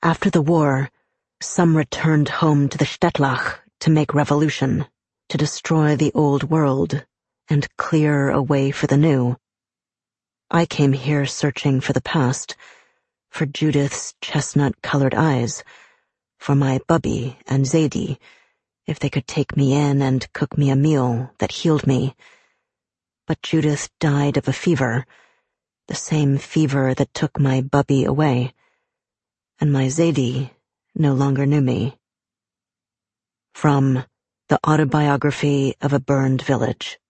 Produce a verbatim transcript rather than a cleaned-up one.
After the war, some returned home to the Shtetlach to make revolution, to destroy the old world and clear a way for the new. I came here searching for the past, for Judith's chestnut-colored eyes, for my Bubby and Zadie, if they could take me in and cook me a meal that healed me. But Judith died of a fever, the same fever that took my Bubby away, and my Zadie no longer knew me. From The Autobiography of a Burned Village.